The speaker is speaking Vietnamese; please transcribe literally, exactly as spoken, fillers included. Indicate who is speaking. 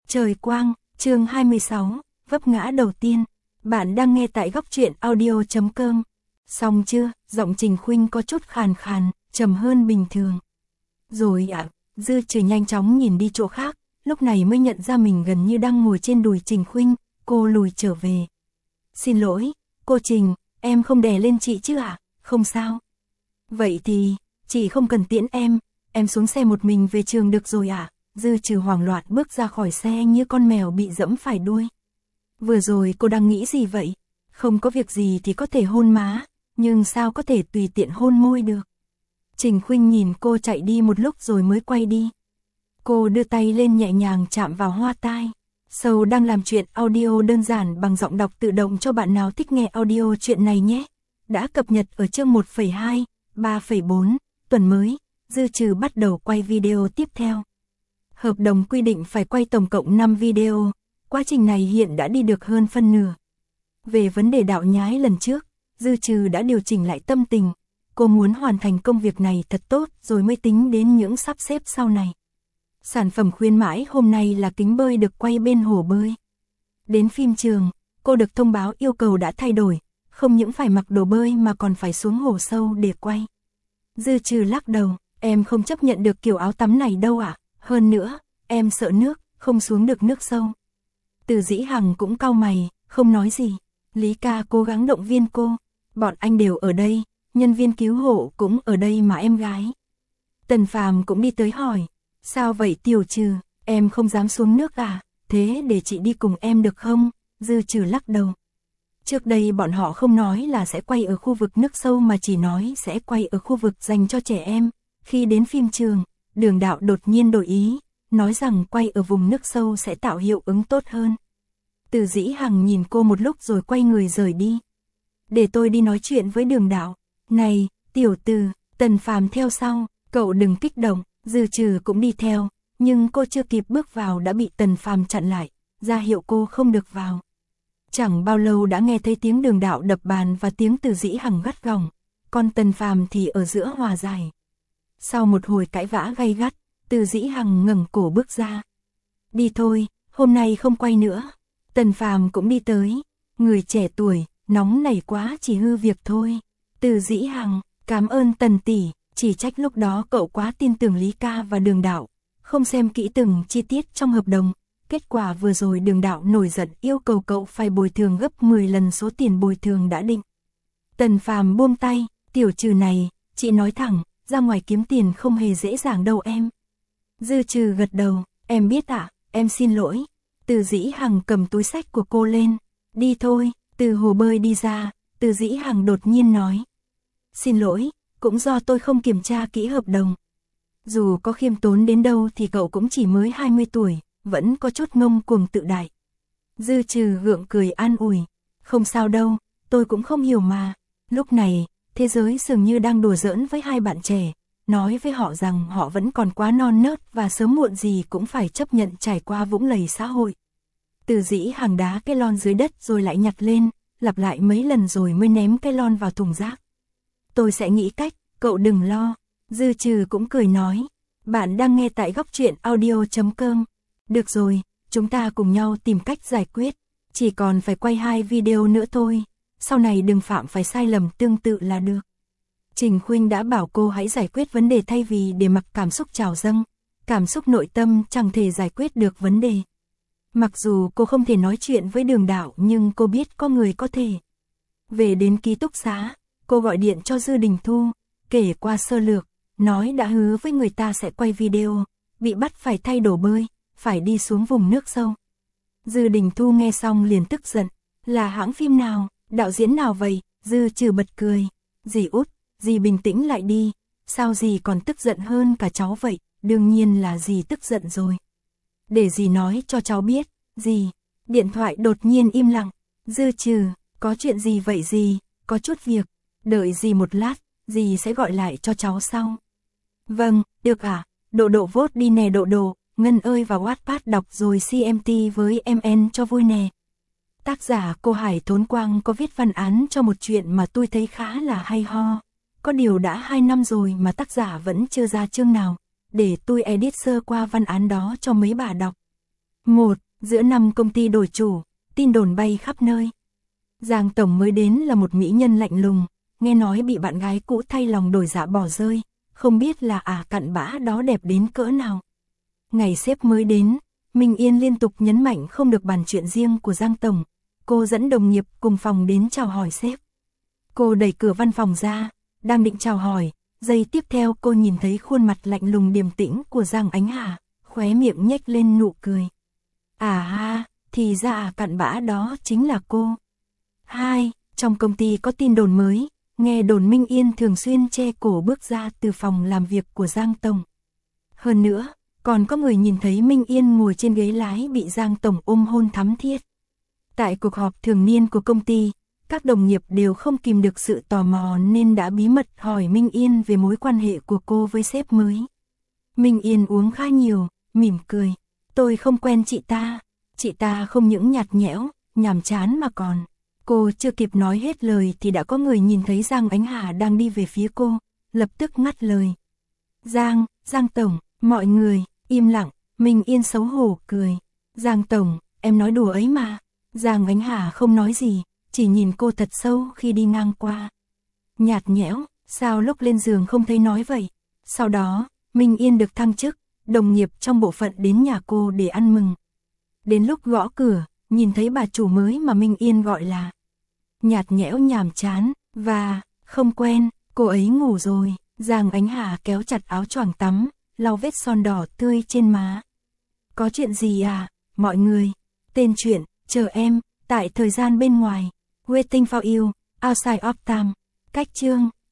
Speaker 1: Trời quang, chương hai mươi sáu, vấp ngã đầu tiên. Bạn đang nghe tại góc truyện audio chấm com. Xong chưa? Giọng Trình Khuynh có chút khàn khàn, trầm hơn bình thường. Rồi ạ, à, Dư Trừ nhanh chóng nhìn đi chỗ khác, lúc này mới nhận ra mình gần như đang ngồi trên đùi Trình Khuynh, cô lùi trở về. Xin lỗi, cô Trình, em không đè lên chị chứ ạ, à? Không sao. Vậy thì, chị không cần tiễn em, em xuống xe một mình về trường được rồi ạ. À? Dư Trừ hoảng loạn bước ra khỏi xe như con mèo bị dẫm phải đuôi. Vừa rồi cô đang nghĩ gì vậy? Không có việc gì thì có thể hôn má, nhưng sao có thể tùy tiện hôn môi được? Trình Khuynh nhìn cô chạy đi một lúc rồi mới quay đi. Cô đưa tay lên nhẹ nhàng chạm vào hoa tai. Sầu đang làm chuyện audio đơn giản bằng giọng đọc tự động cho bạn nào thích nghe audio chuyện này nhé. Đã cập nhật ở chương một phẩy hai, ba phẩy bốn, tuần mới, Dư Trừ bắt đầu quay video tiếp theo. Hợp đồng quy định phải quay tổng cộng năm video, quá trình này hiện đã đi được hơn phân nửa. Về vấn đề đạo nhái lần trước, Dư Trừ đã điều chỉnh lại tâm tình, cô muốn hoàn thành công việc này thật tốt rồi mới tính đến những sắp xếp sau này. Sản phẩm khuyến mãi hôm nay là kính bơi được quay bên hồ bơi. Đến phim trường, cô được thông báo yêu cầu đã thay đổi, không những phải mặc đồ bơi mà còn phải xuống hồ sâu để quay. Dư Trừ lắc đầu, em không chấp nhận được kiểu áo tắm này đâu ạ. À? Hơn nữa, em sợ nước, không xuống được nước sâu. Từ Dĩ Hằng cũng cau mày, không nói gì. Lý ca cố gắng động viên cô. Bọn anh đều ở đây, nhân viên cứu hộ cũng ở đây mà em gái. Tần Phàm cũng đi tới hỏi. Sao vậy Tiểu Trừ, em không dám xuống nước à? Thế để chị đi cùng em được không? Dư Trừ lắc đầu. Trước đây bọn họ không nói là sẽ quay ở khu vực nước sâu mà chỉ nói sẽ quay ở khu vực dành cho trẻ em. Khi đến phim trường, Đường Đạo đột nhiên đổi ý, nói rằng quay ở vùng nước sâu sẽ tạo hiệu ứng tốt hơn. Từ Dĩ Hằng nhìn cô một lúc rồi quay người rời đi. Để tôi đi nói chuyện với Đường Đạo. Này, tiểu Từ, Tần Phàm theo sau, cậu đừng kích động. Dư Trừ cũng đi theo, nhưng cô chưa kịp bước vào đã bị Tần Phàm chặn lại, ra hiệu cô không được vào. Chẳng bao lâu đã nghe thấy tiếng Đường Đạo đập bàn và tiếng Từ Dĩ Hằng gắt gỏng, còn Tần Phàm thì ở giữa hòa giải. Sau một hồi cãi vã gay gắt, Từ Dĩ Hằng ngẩng cổ bước ra. Đi thôi, hôm nay không quay nữa. Tần Phàm cũng đi tới. Người trẻ tuổi, nóng nảy quá chỉ hư việc thôi. Từ Dĩ Hằng, cảm ơn Tần tỷ, chỉ trách lúc đó cậu quá tin tưởng Lý ca và Đường Đạo, không xem kỹ từng chi tiết trong hợp đồng. Kết quả vừa rồi Đường Đạo nổi giận yêu cầu cậu phải bồi thường gấp mười lần số tiền bồi thường đã định. Tần Phàm buông tay, Tiểu Trừ này, chị nói thẳng, ra ngoài kiếm tiền không hề dễ dàng đâu em. Dư Trừ gật đầu, em biết ạ, à, em xin lỗi. Từ Dĩ Hằng cầm túi xách của cô lên, đi thôi. Từ hồ bơi đi ra, Từ Dĩ Hằng đột nhiên nói. Xin lỗi, cũng do tôi không kiểm tra kỹ hợp đồng. Dù có khiêm tốn đến đâu thì cậu cũng chỉ mới hai mươi tuổi, vẫn có chút ngông cuồng tự đại. Dư Trừ gượng cười an ủi, không sao đâu, tôi cũng không hiểu mà. Lúc này, thế giới dường như đang đùa giỡn với hai bạn trẻ, nói với họ rằng họ vẫn còn quá non nớt và sớm muộn gì cũng phải chấp nhận trải qua vũng lầy xã hội. Từ Dĩ Hằng đá cái lon dưới đất rồi lại nhặt lên, lặp lại mấy lần rồi mới ném cái lon vào thùng rác. Tôi sẽ nghĩ cách, cậu đừng lo. Dư Trừ cũng cười nói. Bạn đang nghe tại góc truyện audio chấm com. Được rồi, chúng ta cùng nhau tìm cách giải quyết. Chỉ còn phải quay hai video nữa thôi. Sau này đừng phạm phải sai lầm tương tự là được. Trình Khuynh đã bảo cô hãy giải quyết vấn đề thay vì để mặc cảm xúc trào dâng. Cảm xúc nội tâm chẳng thể giải quyết được vấn đề. Mặc dù cô không thể nói chuyện với Đường Đạo nhưng cô biết có người có thể. Về đến ký túc xá, cô gọi điện cho Dư Đình Thu, kể qua sơ lược, nói đã hứa với người ta sẽ quay video, bị bắt phải thay đồ bơi, phải đi xuống vùng nước sâu. Dư Đình Thu nghe xong liền tức giận, là hãng phim nào, đạo diễn nào vậy? Dư Trừ bật cười, dì út, dì bình tĩnh lại đi, sao dì còn tức giận hơn cả cháu vậy? Đương nhiên là dì tức giận rồi. Để dì nói cho cháu biết, dì. Điện thoại đột nhiên im lặng. Dư Trừ, có chuyện gì vậy dì? Có chút việc, đợi dì một lát, dì sẽ gọi lại cho cháu sau. Vâng, được à, Độ Độ vote đi nè Độ Độ, Ngân ơi vào Wattpad đọc rồi xê em tê với em en cho vui nè. Tác giả cô Hải Thốn Quang có viết văn án cho một chuyện mà tôi thấy khá là hay ho. Có điều đã hai năm rồi mà tác giả vẫn chưa ra chương nào, để tôi edit sơ qua văn án đó cho mấy bà đọc. một. Giữa năm công ty đổi chủ, tin đồn bay khắp nơi. Giang tổng mới đến là một mỹ nhân lạnh lùng, nghe nói bị bạn gái cũ thay lòng đổi dạ bỏ rơi, không biết là à cặn bã đó đẹp đến cỡ nào. Ngày sếp mới đến, Minh Yên liên tục nhấn mạnh không được bàn chuyện riêng của Giang tổng. Cô dẫn đồng nghiệp cùng phòng đến chào hỏi sếp. Cô đẩy cửa văn phòng ra, đang định chào hỏi, giây tiếp theo cô nhìn thấy khuôn mặt lạnh lùng điềm tĩnh của Giang Ánh Hà, khóe miệng nhếch lên nụ cười. À ha, thì ra à cặn bã đó chính là cô. Hai. Trong công ty có tin đồn mới, nghe đồn Minh Yên thường xuyên che cổ bước ra từ phòng làm việc của Giang tổng. Hơn nữa, còn có người nhìn thấy Minh Yên ngồi trên ghế lái bị Giang tổng ôm hôn thắm thiết. Tại cuộc họp thường niên của công ty, các đồng nghiệp đều không kìm được sự tò mò nên đã bí mật hỏi Minh Yên về mối quan hệ của cô với sếp mới. Minh Yên uống khá nhiều, mỉm cười. Tôi không quen chị ta, chị ta không những nhạt nhẽo, nhàm chán mà còn. Cô chưa kịp nói hết lời thì đã có người nhìn thấy Giang Ánh Hà đang đi về phía cô, lập tức ngắt lời. Giang, Giang tổng, mọi người, im lặng, Minh Yên xấu hổ cười. Giang tổng, em nói đùa ấy mà. Giang Ánh Hà không nói gì, chỉ nhìn cô thật sâu khi đi ngang qua. Nhạt nhẽo, sao lúc lên giường không thấy nói vậy? Sau đó, Minh Yên được thăng chức, đồng nghiệp trong bộ phận đến nhà cô để ăn mừng. Đến lúc gõ cửa, nhìn thấy bà chủ mới mà Minh Yên gọi là nhạt nhẽo nhàm chán, và không quen, cô ấy ngủ rồi. Giang Ánh Hà kéo chặt áo choàng tắm, lau vết son đỏ tươi trên má. Có chuyện gì à, mọi người? Tên chuyện, chờ em, tại thời gian bên ngoài. Waiting for you, outside of time. Cách chương.